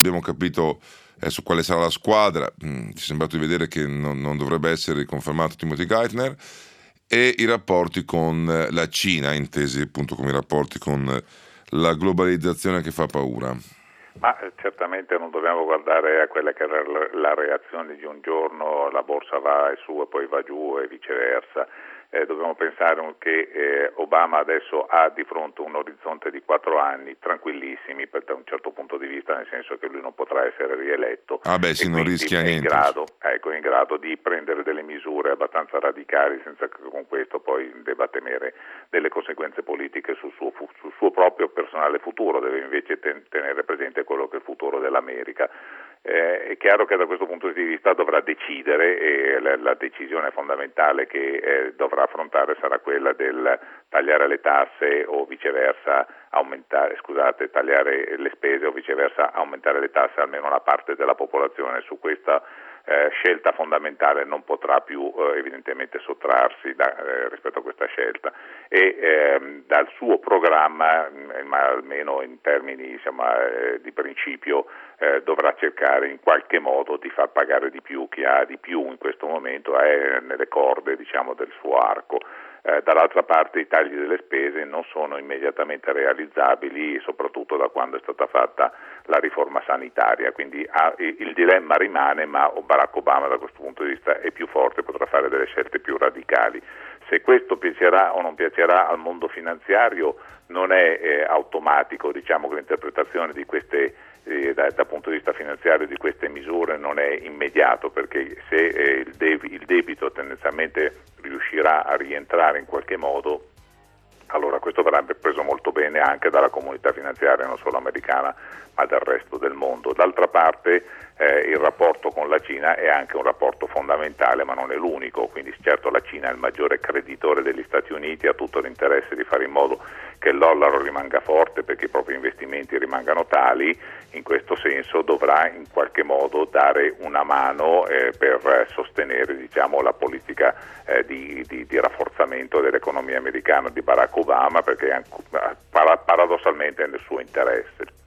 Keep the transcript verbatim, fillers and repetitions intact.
abbiamo capito su quale sarà la squadra, mm, ci è sembrato di vedere che non, non dovrebbe essere riconfermato Timothy Geithner, e i rapporti con la Cina, intesi appunto come i rapporti con la globalizzazione che fa paura. Ma certamente non dobbiamo guardare a quella che era la reazione di un giorno, la borsa va su e poi va giù e viceversa. Eh, dobbiamo pensare che eh, Obama adesso ha di fronte un orizzonte di quattro anni tranquillissimi per, da un certo punto di vista, nel senso che lui non potrà essere rieletto. Ah beh, sì, non rischia è niente. In grado, ecco, è in grado di prendere delle misure abbastanza radicali senza che con questo poi debba temere delle conseguenze politiche sul suo, sul suo proprio personale futuro. Deve invece ten- tenere presente quello che è il futuro dell'America. Eh, è chiaro che da questo punto di vista dovrà decidere, e la, la decisione fondamentale che eh, dovrà affrontare sarà quella del tagliare le tasse o viceversa aumentare, scusate, tagliare le spese o viceversa aumentare le tasse a almeno una parte della popolazione. Su questa eh, scelta fondamentale non potrà più eh, evidentemente sottrarsi da, eh, rispetto a questa scelta, e ehm, dal suo programma, mh, ma almeno in termini insomma, eh, di principio, eh, dovrà cercare in qualche modo di far pagare di più chi ha di più in questo momento, è nelle corde diciamo del suo arco. Eh, dall'altra parte i tagli delle spese non sono immediatamente realizzabili, soprattutto da quando è stata fatta la riforma sanitaria, quindi ah, il dilemma rimane, ma Barack Obama da questo punto di vista è più forte, potrà fare delle scelte più radicali. Se questo piacerà o non piacerà al mondo finanziario non è eh, automatico, diciamo che l'interpretazione di queste eh, da, dal punto di vista finanziario di queste misure non è immediato, perché se eh, il, deb- il debito tendenzialmente riuscirà a rientrare in qualche modo, allora questo verrebbe preso molto bene anche dalla comunità finanziaria non solo americana ma del resto del mondo. D'altra parte eh, il rapporto con la Cina è anche un rapporto fondamentale, ma non è l'unico, quindi certo la Cina è il maggiore creditore degli Stati Uniti, ha tutto l'interesse di fare in modo che il dollaro rimanga forte perché i propri investimenti rimangano tali. In questo senso dovrà in qualche modo dare una mano eh, per sostenere diciamo, la politica eh, di, di, di rafforzamento dell'economia americana di Barack Obama, perché è, paradossalmente è nel suo interesse.